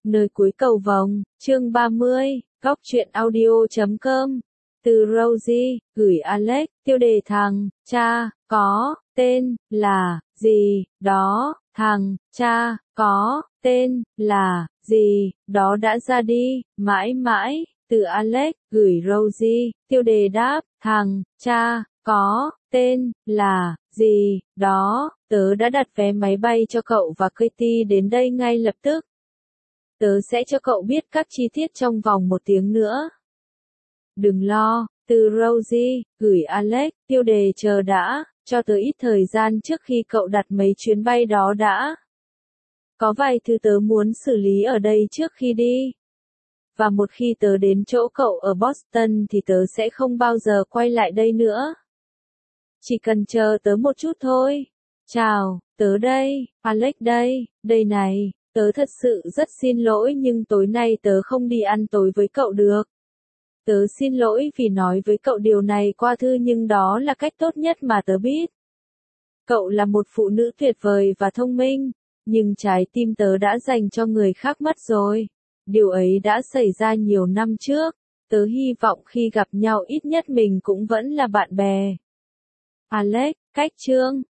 Nơi cuối cầu vồng, chương 30, góc truyện audio.com. Từ Rosie, gửi Alex, tiêu đề thằng, cha, có, tên, là, gì, đó, thằng, cha, có, tên, là, gì, đó đã ra đi, mãi mãi, từ Alex, gửi Rosie, tiêu đề đáp, thằng, cha, có, tên, là, gì, đó, tớ đã đặt vé máy bay cho cậu và Katie đến đây ngay lập tức. Tớ sẽ cho cậu biết các chi tiết trong vòng 1 tiếng nữa. Đừng lo, từ Rosie, gửi Alex, tiêu đề chờ đã, cho tớ ít thời gian trước khi cậu đặt mấy chuyến bay đó đã. Có vài thứ tớ muốn xử lý ở đây trước khi đi. Và một khi tớ đến chỗ cậu ở Boston thì tớ sẽ không bao giờ quay lại đây nữa. Chỉ cần chờ tớ một chút thôi. Chào, tớ đây, Alex đây này. Tớ thật sự rất xin lỗi nhưng tối nay tớ không đi ăn tối với cậu được. Tớ xin lỗi vì nói với cậu điều này qua thư nhưng đó là cách tốt nhất mà tớ biết. Cậu là một phụ nữ tuyệt vời và thông minh, nhưng trái tim tớ đã dành cho người khác mất rồi. Điều ấy đã xảy ra nhiều năm trước. Tớ hy vọng khi gặp nhau ít nhất mình cũng vẫn là bạn bè. Alex, cách chương